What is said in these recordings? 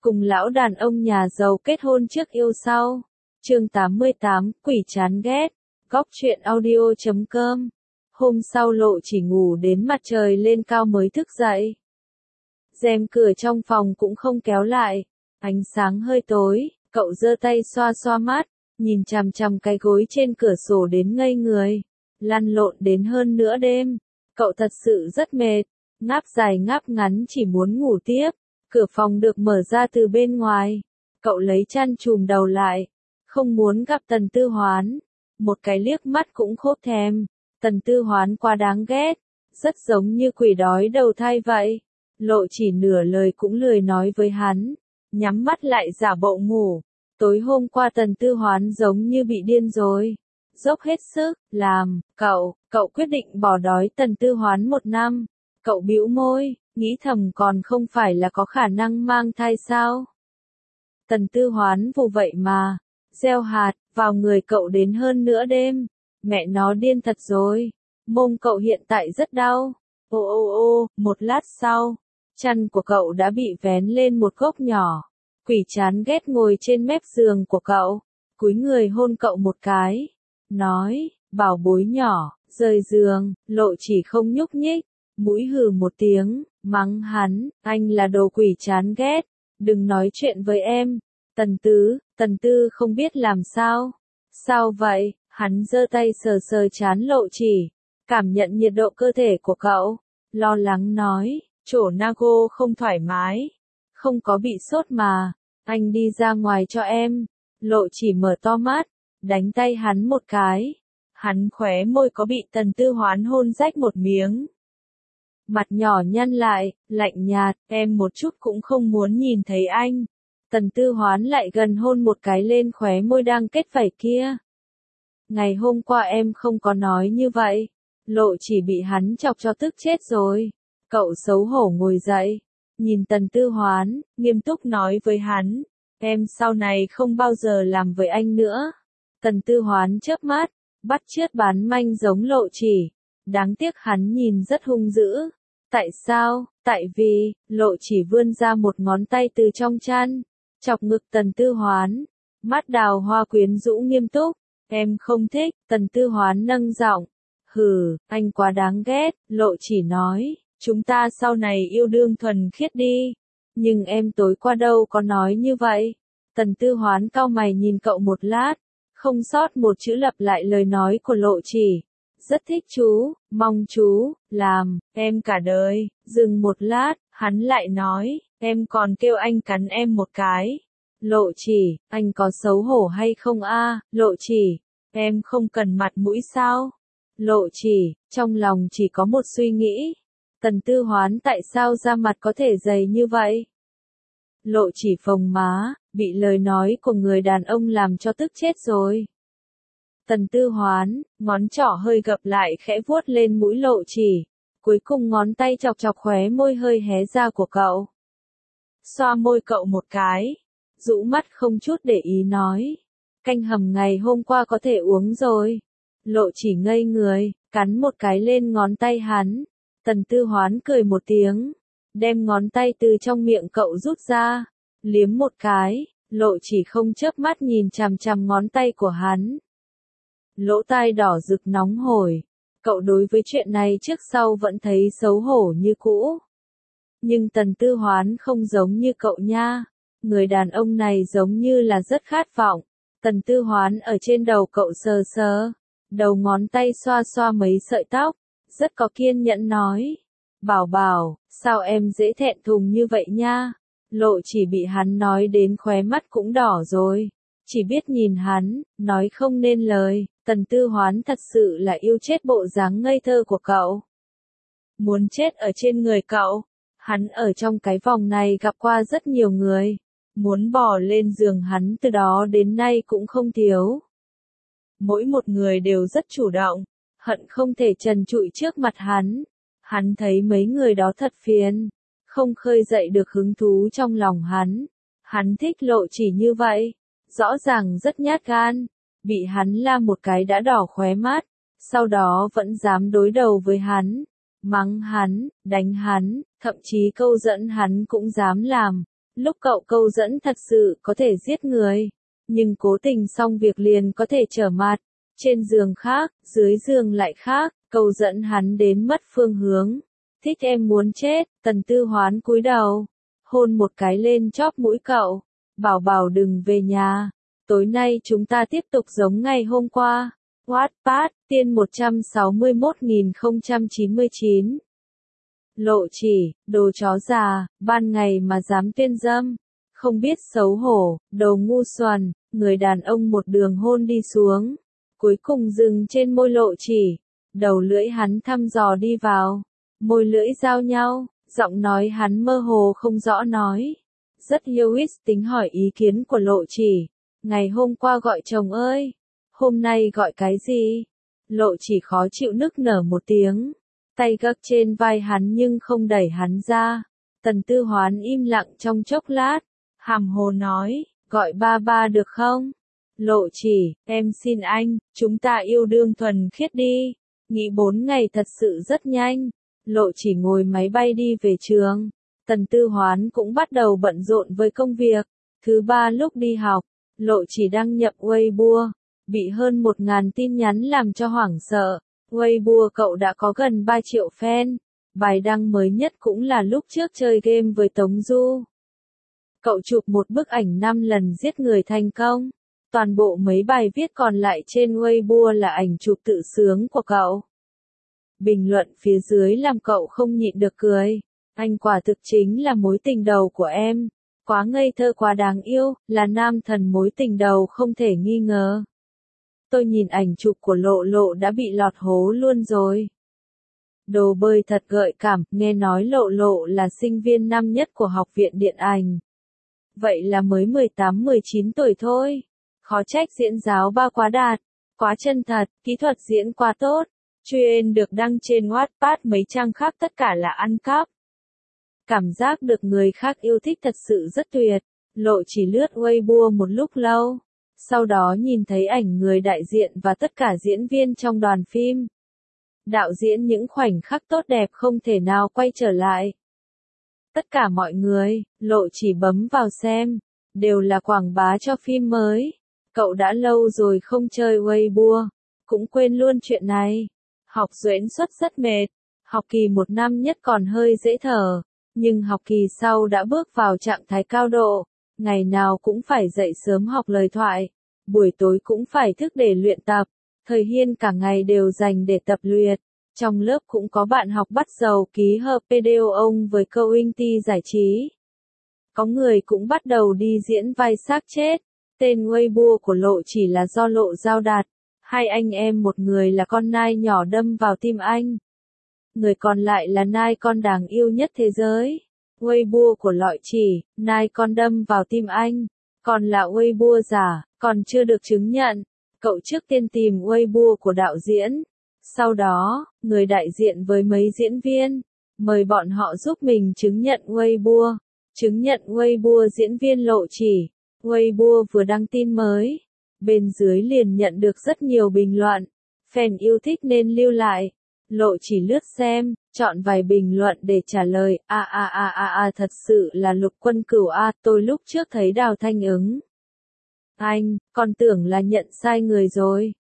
cùng lão đàn ông nhà giàu kết hôn trước yêu sau. Chương 88, quỷ chán ghét. Góc truyện audio.com. Hôm sau Lộ Chỉ ngủ đến mặt trời lên cao mới thức dậy. Rèm cửa trong phòng cũng không kéo lại, ánh sáng hơi tối, cậu giơ tay xoa xoa mắt, nhìn chằm chằm cái gối trên cửa sổ đến ngây người. Lăn lộn đến hơn nửa đêm, cậu thật sự rất mệt, ngáp dài ngáp ngắn chỉ muốn ngủ tiếp. Cửa phòng được mở ra từ bên ngoài, cậu lấy chăn trùm đầu lại, không muốn gặp Tần Tư Hoán, một cái liếc mắt cũng khốt thèm. Tần Tư Hoán quá đáng ghét, rất giống như quỷ đói đầu thai vậy. Lộ Chỉ nửa lời cũng lười nói với hắn, nhắm mắt lại giả bộ ngủ. Tối hôm qua Tần Tư Hoán giống như bị điên rồi, dốc hết sức làm. Cậu quyết định bỏ đói Tần Tư Hoán 1 năm. Cậu bĩu môi, nghĩ thầm còn không phải là có khả năng mang thai sao? Tần Tư Hoán vụ vậy mà, gieo hạt vào người cậu đến hơn nửa đêm. Mẹ nó điên thật rồi, mông cậu hiện tại rất đau. Ô, một lát sau, chân của cậu đã bị vén lên một gốc nhỏ. Quỷ chán ghét ngồi trên mép giường của cậu, cúi người hôn cậu một cái, nói, bảo bối nhỏ, rời giường. Lộ Chỉ không nhúc nhích, mũi hừ một tiếng, mắng hắn, anh là đồ quỷ chán ghét, đừng nói chuyện với em. Tần Tư không biết làm sao. Sao vậy? Hắn giơ tay sờ sờ trán Lộ Chỉ, cảm nhận nhiệt độ cơ thể của cậu, lo lắng nói, chỗ Nago không thoải mái, không có bị sốt mà, anh đi ra ngoài cho em. Lộ Chỉ mở to mắt, đánh tay hắn một cái, hắn khóe môi có bị Tần Tư Hoán hôn rách một miếng. Mặt nhỏ nhăn lại, lạnh nhạt, em một chút cũng không muốn nhìn thấy anh. Tần Tư Hoán lại gần hôn một cái lên khóe môi đang kết vảy kia. Ngày hôm qua em không có nói như vậy. Lộ Chỉ bị hắn chọc cho tức chết rồi. Cậu xấu hổ ngồi dậy, nhìn Tần Tư Hoán, nghiêm túc nói với hắn, em sau này không bao giờ làm với anh nữa. Tần Tư Hoán chớp mắt, bắt chước bán manh giống Lộ Chỉ. Đáng tiếc hắn nhìn rất hung dữ. Tại sao? Tại vì, Lộ Chỉ vươn ra một ngón tay từ trong chăn, chọc ngực Tần Tư Hoán. Mắt đào hoa quyến rũ nghiêm túc. Em không thích. Tần Tư Hoán nâng giọng. Hừ, anh quá đáng ghét. Lộ Chỉ nói, chúng ta sau này yêu đương thuần khiết đi. Nhưng em tối qua đâu có nói như vậy. Tần Tư Hoán cau mày nhìn cậu một lát, không sót một chữ lặp lại lời nói của Lộ Chỉ. Rất thích chú, mong chú làm em cả đời. Dừng một lát, hắn lại nói, em còn kêu anh cắn em một cái. Lộ Chỉ, anh có xấu hổ hay không a? Lộ Chỉ, em không cần mặt mũi sao? Lộ Chỉ, trong lòng chỉ có một suy nghĩ. Tần Tư Hoán tại sao da mặt có thể dày như vậy? Lộ Chỉ phồng má, bị lời nói của người đàn ông làm cho tức chết rồi. Tần Tư Hoán, ngón trỏ hơi gập lại khẽ vuốt lên mũi Lộ Chỉ. Cuối cùng ngón tay chọc chọc khóe môi hơi hé ra của cậu. Xoa môi cậu một cái. Rũ mắt không chút để ý nói. Canh hầm ngày hôm qua có thể uống rồi. Lộ Chỉ ngây người, cắn một cái lên ngón tay hắn. Tần Tư Hoán cười một tiếng, đem ngón tay từ trong miệng cậu rút ra, liếm một cái. Lộ Chỉ không chớp mắt nhìn chằm chằm ngón tay của hắn. Lỗ tai đỏ rực nóng hổi. Cậu đối với chuyện này trước sau vẫn thấy xấu hổ như cũ. Nhưng Tần Tư Hoán không giống như cậu nha. Người đàn ông này giống như là rất khát vọng. Tần Tư Hoán ở trên đầu cậu sờ sờ, đầu ngón tay xoa xoa mấy sợi tóc, rất có kiên nhẫn nói. Bảo bảo, sao em dễ thẹn thùng như vậy nha? Lộ Chỉ bị hắn nói đến khóe mắt cũng đỏ rồi. Chỉ biết nhìn hắn, nói không nên lời. Tần Tư Hoán thật sự là yêu chết bộ dáng ngây thơ của cậu. Muốn chết ở trên người cậu. Hắn ở trong cái vòng này gặp qua rất nhiều người. Muốn bò lên giường hắn từ đó đến nay cũng không thiếu. Mỗi một người đều rất chủ động, hận không thể trần trụi trước mặt hắn. Hắn thấy mấy người đó thật phiền, không khơi dậy được hứng thú trong lòng hắn. Hắn thích Lộ Chỉ như vậy, rõ ràng rất nhát gan. Bị hắn la một cái đã đỏ khóe mắt, sau đó vẫn dám đối đầu với hắn. Mắng hắn, đánh hắn, thậm chí câu dẫn hắn cũng dám làm. Lúc cậu câu dẫn thật sự có thể giết người, nhưng cố tình xong việc liền có thể trở mặt. Trên giường khác, dưới giường lại khác, câu dẫn hắn đến mất phương hướng. Thích em muốn chết, Tần Tư Hoán cúi đầu, hôn một cái lên chóp mũi cậu. Bảo bảo đừng về nhà, tối nay chúng ta tiếp tục giống ngày hôm qua. Wattpad, tiên 161.099. Lộ Chỉ, đồ chó già, ban ngày mà dám tuyên dâm. Không biết xấu hổ, đồ ngu xuẩn, người đàn ông một đường hôn đi xuống. Cuối cùng dừng trên môi Lộ Chỉ. Đầu lưỡi hắn thăm dò đi vào. Môi lưỡi giao nhau, giọng nói hắn mơ hồ không rõ nói. Rất yêu ít tính hỏi ý kiến của Lộ Chỉ. Ngày hôm qua gọi chồng ơi. Hôm nay gọi cái gì? Lộ Chỉ khó chịu nức nở một tiếng. Tay gác trên vai hắn nhưng không đẩy hắn ra. Tần Tư Hoán im lặng trong chốc lát. Hàm hồ nói, gọi ba ba được không? Lộ Chỉ, em xin anh, chúng ta yêu đương thuần khiết đi. Nghĩ 4 ngày thật sự rất nhanh. Lộ Chỉ ngồi máy bay đi về trường. Tần Tư Hoán cũng bắt đầu bận rộn với công việc. Thứ ba lúc đi học, Lộ Chỉ đăng nhập Weibo. Bị hơn 1.000 tin nhắn làm cho hoảng sợ. Weibo cậu đã có gần 3 triệu fan. Bài đăng mới nhất cũng là lúc trước chơi game với Tống Du. Cậu chụp một bức ảnh 5 lần giết người thành công. Toàn bộ mấy bài viết còn lại trên Weibo là ảnh chụp tự sướng của cậu. Bình luận phía dưới làm cậu không nhịn được cười. Anh quả thực chính là mối tình đầu của em. Quá ngây thơ quá đáng yêu, là nam thần mối tình đầu không thể nghi ngờ. Tôi nhìn ảnh chụp của Lộ Lộ đã bị lọt hố luôn rồi. Đồ bơi thật gợi cảm, nghe nói Lộ Lộ là sinh viên năm nhất của Học viện Điện ảnh. Vậy là mới 18-19 tuổi thôi. Khó trách diễn giáo ba quá đạt, quá chân thật, kỹ thuật diễn quá tốt. Truyện được đăng trên Wattpad mấy trang khác tất cả là ăn cắp. Cảm giác được người khác yêu thích thật sự rất tuyệt. Lộ Chỉ lướt Weibo một lúc lâu. Sau đó nhìn thấy ảnh người đại diện và tất cả diễn viên trong đoàn phim. Đạo diễn những khoảnh khắc tốt đẹp không thể nào quay trở lại. Tất cả mọi người, Lộ Chỉ bấm vào xem, đều là quảng bá cho phim mới. Cậu đã lâu rồi không chơi Weibo, cũng quên luôn chuyện này. Học diễn xuất rất mệt, học kỳ 1 năm nhất còn hơi dễ thở, nhưng học kỳ sau đã bước vào trạng thái cao độ. Ngày nào cũng phải dậy sớm học lời thoại, buổi tối cũng phải thức để luyện tập. Thời Hiên cả ngày đều dành để tập luyện. Trong lớp cũng có bạn học bắt đầu ký hợp video ông với community giải trí. Có người cũng bắt đầu đi diễn vai xác chết. Tên Weibo của Lộ Chỉ là do Lộ Giao đặt. Hai anh em, một người là con nai nhỏ đâm vào tim anh. Người còn lại là nai con đáng yêu nhất thế giới. Weibo của Lộ Chỉ, nai con đâm vào tim anh. Còn là Weibo giả, còn chưa được chứng nhận. Cậu trước tiên tìm Weibo của đạo diễn. Sau đó, người đại diện với mấy diễn viên, mời bọn họ giúp mình chứng nhận Weibo. Chứng nhận Weibo diễn viên Lộ Chỉ. Weibo vừa đăng tin mới. Bên dưới liền nhận được rất nhiều bình luận. Fan yêu thích nên lưu lại. Lộ Chỉ lướt xem, chọn vài bình luận để trả lời. Thật sự là Lục Quân Cửu tôi lúc trước thấy Đào Thanh Ứng. Anh, con tưởng là nhận sai người rồi.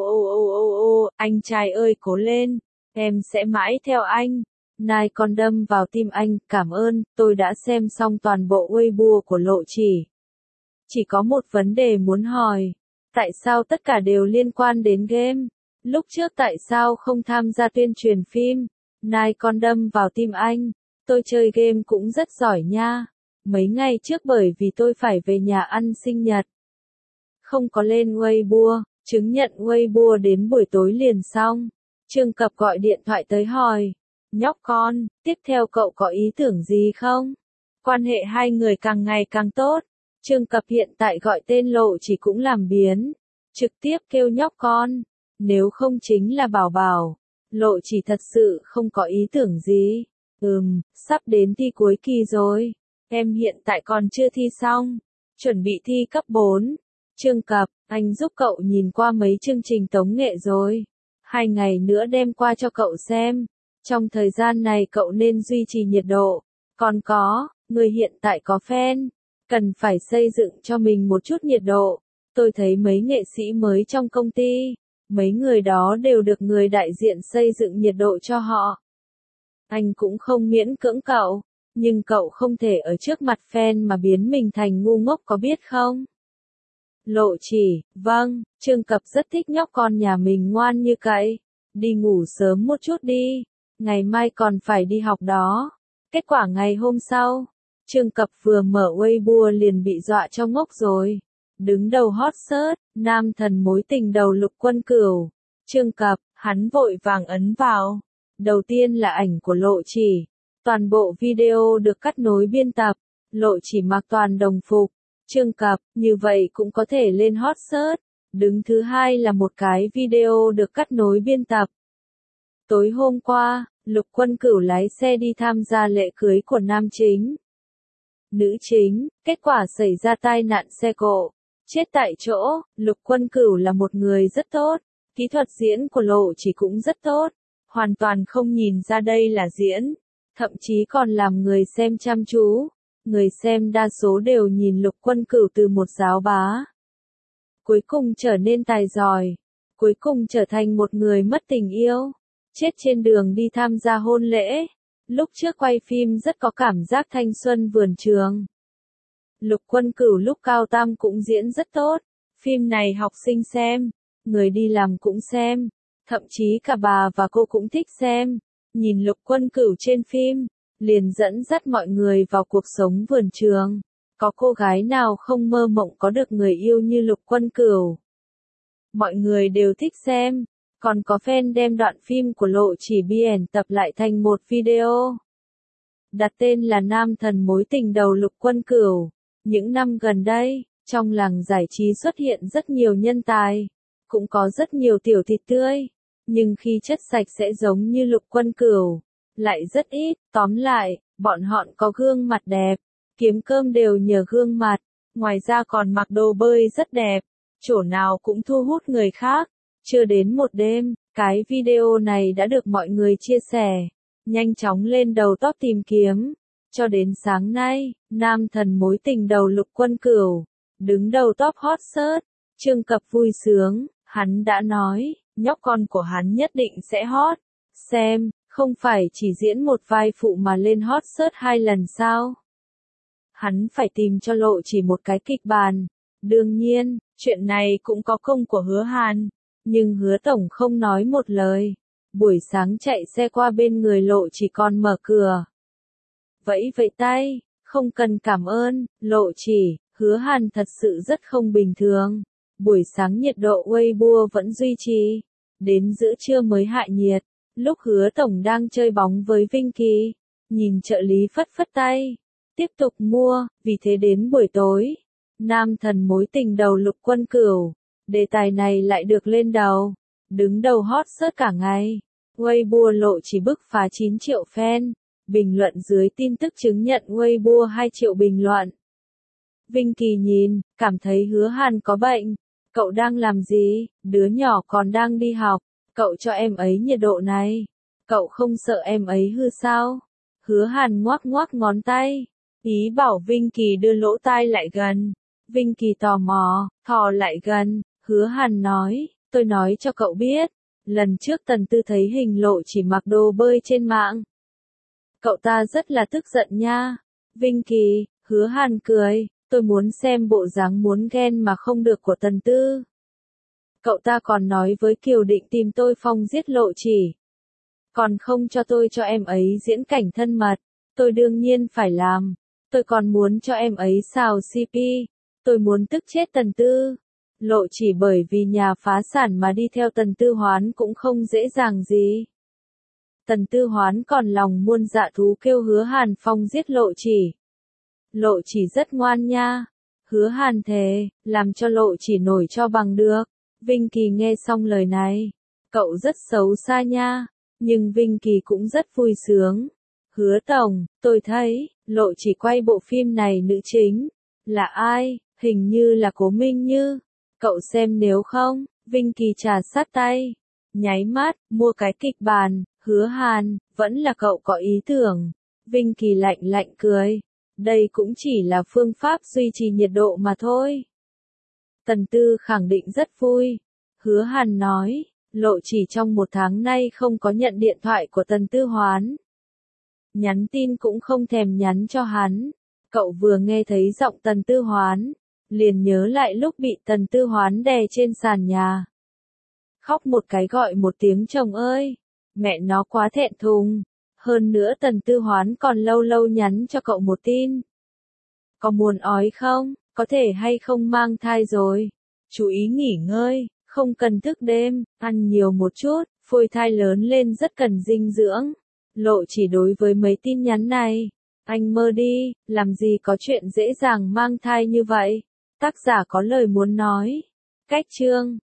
Anh trai ơi cố lên, em sẽ mãi theo anh. Nai con đâm vào tim anh, cảm ơn, tôi đã xem xong toàn bộ Weibo của Lộ Chỉ. Chỉ có một vấn đề muốn hỏi. Tại sao tất cả đều liên quan đến game? Lúc trước tại sao không tham gia tuyên truyền phim? Nai con đâm vào tim anh. Tôi chơi game cũng rất giỏi nha. Mấy ngày trước bởi vì tôi phải về nhà ăn sinh nhật. Không có lên Weibo, chứng nhận Weibo đến buổi tối liền xong. Trương Cập gọi điện thoại tới hỏi. Nhóc con, tiếp theo cậu có ý tưởng gì không? Quan hệ hai người càng ngày càng tốt. Trương Cập hiện tại gọi tên Lộ Chỉ cũng làm biến. Trực tiếp kêu nhóc con. Nếu không chính là bảo bảo. Lộ Chỉ thật sự không có ý tưởng gì. Sắp đến thi cuối kỳ rồi. Em hiện tại còn chưa thi xong. Chuẩn bị thi cấp 4. Trương Cập, anh giúp cậu nhìn qua mấy chương trình tống nghệ rồi. 2 ngày nữa đem qua cho cậu xem. Trong thời gian này cậu nên duy trì nhiệt độ. Còn có, Người hiện tại có fan, cần phải xây dựng cho mình một chút nhiệt độ. Tôi thấy mấy nghệ sĩ mới trong công ty, mấy người đó đều được người đại diện xây dựng nhiệt độ cho họ. Anh cũng không miễn cưỡng cậu, nhưng cậu không thể ở trước mặt fan mà biến mình thành ngu ngốc có biết không? Lộ Chỉ, vâng, Trương Cập rất thích nhóc con nhà mình ngoan như cậy. Đi ngủ sớm một chút đi, ngày mai còn phải đi học đó. Kết quả ngày hôm sau, Trương Cập vừa mở Weibo liền bị dọa cho ngốc rồi. Đứng đầu hot search, nam thần mối tình đầu Lục Quân Cửu. Trương Cập, hắn vội vàng ấn vào. Đầu tiên là ảnh của Lộ Chỉ. Toàn bộ video được cắt nối biên tập. Lộ Chỉ mặc toàn đồng phục. Trương Cập, như vậy cũng có thể lên hot search. Đứng thứ hai là một cái video được cắt nối biên tập. Tối hôm qua, Lục Quân Cửu lái xe đi tham gia lễ cưới của nam chính. Nữ chính, kết quả xảy ra tai nạn xe cộ. Chết tại chỗ. Lục Quân Cửu là một người rất tốt. Kỹ thuật diễn của Lộ Chỉ cũng rất tốt. Hoàn toàn không nhìn ra đây là diễn. Thậm chí còn làm người xem chăm chú. Người xem đa số đều nhìn Lục Quân Cửu từ một giáo bá. Cuối cùng trở nên tài giỏi. Cuối cùng trở thành một người mất tình yêu. Chết trên đường đi tham gia hôn lễ. Lúc trước quay phim rất có cảm giác thanh xuân vườn trường. Lục Quân Cửu lúc cao tam cũng diễn rất tốt. Phim này học sinh xem. Người đi làm cũng xem. Thậm chí cả bà và cô cũng thích xem. Nhìn Lục Quân Cửu trên phim, liền dẫn dắt mọi người vào cuộc sống vườn trường. Có cô gái nào không mơ mộng có được người yêu như Lục Quân Cửu. Mọi người đều thích xem. Còn có fan đem đoạn phim của Lộ Chỉ biên tập lại thành một video. Đặt tên là Nam thần mối tình đầu Lục Quân Cửu. Những năm gần đây, trong làng giải trí xuất hiện rất nhiều nhân tài. Cũng có rất nhiều tiểu thịt tươi. Nhưng khi chất sạch sẽ giống như Lục Quân Cửu, lại rất ít. Tóm lại, bọn họ có gương mặt đẹp. Kiếm cơm đều nhờ gương mặt. Ngoài ra còn mặc đồ bơi rất đẹp. Chỗ nào cũng thu hút người khác. Chưa đến một đêm, cái video này đã được mọi người chia sẻ. Nhanh chóng lên đầu top tìm kiếm. Cho đến sáng nay, nam thần mối tình đầu Lục Quân Cửu đứng đầu top hot search. Trương Cập vui sướng, hắn đã nói, nhóc con của hắn nhất định sẽ hot. Xem, không phải chỉ diễn một vai phụ mà lên hot search 2 lần sao? Hắn phải tìm cho Lộ Chỉ một cái kịch bản. Đương nhiên, chuyện này cũng có công của Hứa Hàn. Nhưng Hứa Tổng không nói một lời. Buổi sáng chạy xe qua bên người Lộ Chỉ còn mở cửa. Vẫy vẫy tay, không cần cảm ơn, Lộ Chỉ, Hứa Hàn thật sự rất không bình thường. Buổi sáng nhiệt độ Weibo vẫn duy trì. Đến giữa trưa mới hạ nhiệt. Lúc Hứa Tổng đang chơi bóng với Vinh Kỳ. Nhìn trợ lý phất phất tay. Tiếp tục mua, vì thế đến buổi tối. Nam thần mối tình đầu Lục Quân Cửu. Đề tài này lại được lên đầu. Đứng đầu hot search cả ngày. Weibo Lộ Chỉ bức phá 9 triệu fan. Bình luận dưới tin tức chứng nhận Weibo 2 triệu bình luận. Vinh Kỳ nhìn, cảm thấy Hứa Hàn có bệnh. Cậu đang làm gì? Đứa nhỏ còn đang đi học. Cậu cho em ấy nhiệt độ này. Cậu không sợ em ấy hư sao? Hứa Hàn ngoắc ngoắc ngón tay. Ý bảo Vinh Kỳ đưa lỗ tai lại gần. Vinh Kỳ tò mò, thò lại gần. Hứa Hàn nói, tôi nói cho cậu biết. Lần trước Tần Tư thấy hình Lộ Chỉ mặc đồ bơi trên mạng. Cậu ta rất là tức giận nha. Vinh Kỳ, Hứa Hàn cười, tôi muốn xem bộ dáng muốn ghen mà không được của Tần Tư. Cậu ta còn nói với Kiều Định tìm tôi phong giết Lộ Chỉ. Còn không cho tôi cho em ấy diễn cảnh thân mật. Tôi đương nhiên phải làm. Tôi còn muốn cho em ấy xào CP. Tôi muốn tức chết Tần Tư. Lộ Chỉ bởi vì nhà phá sản mà đi theo Tần Tư Hoán cũng không dễ dàng gì. Tần Tư Hoán còn lòng muôn dạ thú kêu Hứa Hàn phong giết Lộ Chỉ. Lộ Chỉ rất ngoan nha. Hứa Hàn thề, làm cho Lộ Chỉ nổi cho bằng được. Vinh Kỳ nghe xong lời này. Cậu rất xấu xa nha. Nhưng Vinh Kỳ cũng rất vui sướng. Hứa Tổng, tôi thấy, Lộ Chỉ quay bộ phim này nữ chính. Là ai? Hình như là Cố Minh Như. Cậu xem nếu không, Vinh Kỳ trà sát tay. Nháy mắt, mua cái kịch bản. Hứa Hàn, vẫn là cậu có ý tưởng. Vinh Kỳ lạnh lạnh cười. Đây cũng chỉ là phương pháp duy trì nhiệt độ mà thôi. Tần Tư khẳng định rất vui. Hứa Hàn nói, Lộ chỉ trong 1 tháng nay không có nhận điện thoại của Tần Tư Hoán. Nhắn tin cũng không thèm nhắn cho hắn. Cậu vừa nghe thấy giọng Tần Tư Hoán, liền nhớ lại lúc bị Tần Tư Hoán đè trên sàn nhà. Khóc một cái gọi một tiếng chồng ơi, mẹ nó quá thẹn thùng. Hơn nữa Tần Tư Hoán còn lâu lâu nhắn cho cậu một tin. Có muốn ói không? Có thể hay không mang thai rồi? Chú ý nghỉ ngơi, không cần thức đêm, ăn nhiều một chút, phôi thai lớn lên rất cần dinh dưỡng. Lộ chỉ đối với mấy tin nhắn này. Anh mơ đi, làm gì có chuyện dễ dàng mang thai như vậy? Tác giả có lời muốn nói. Cách chương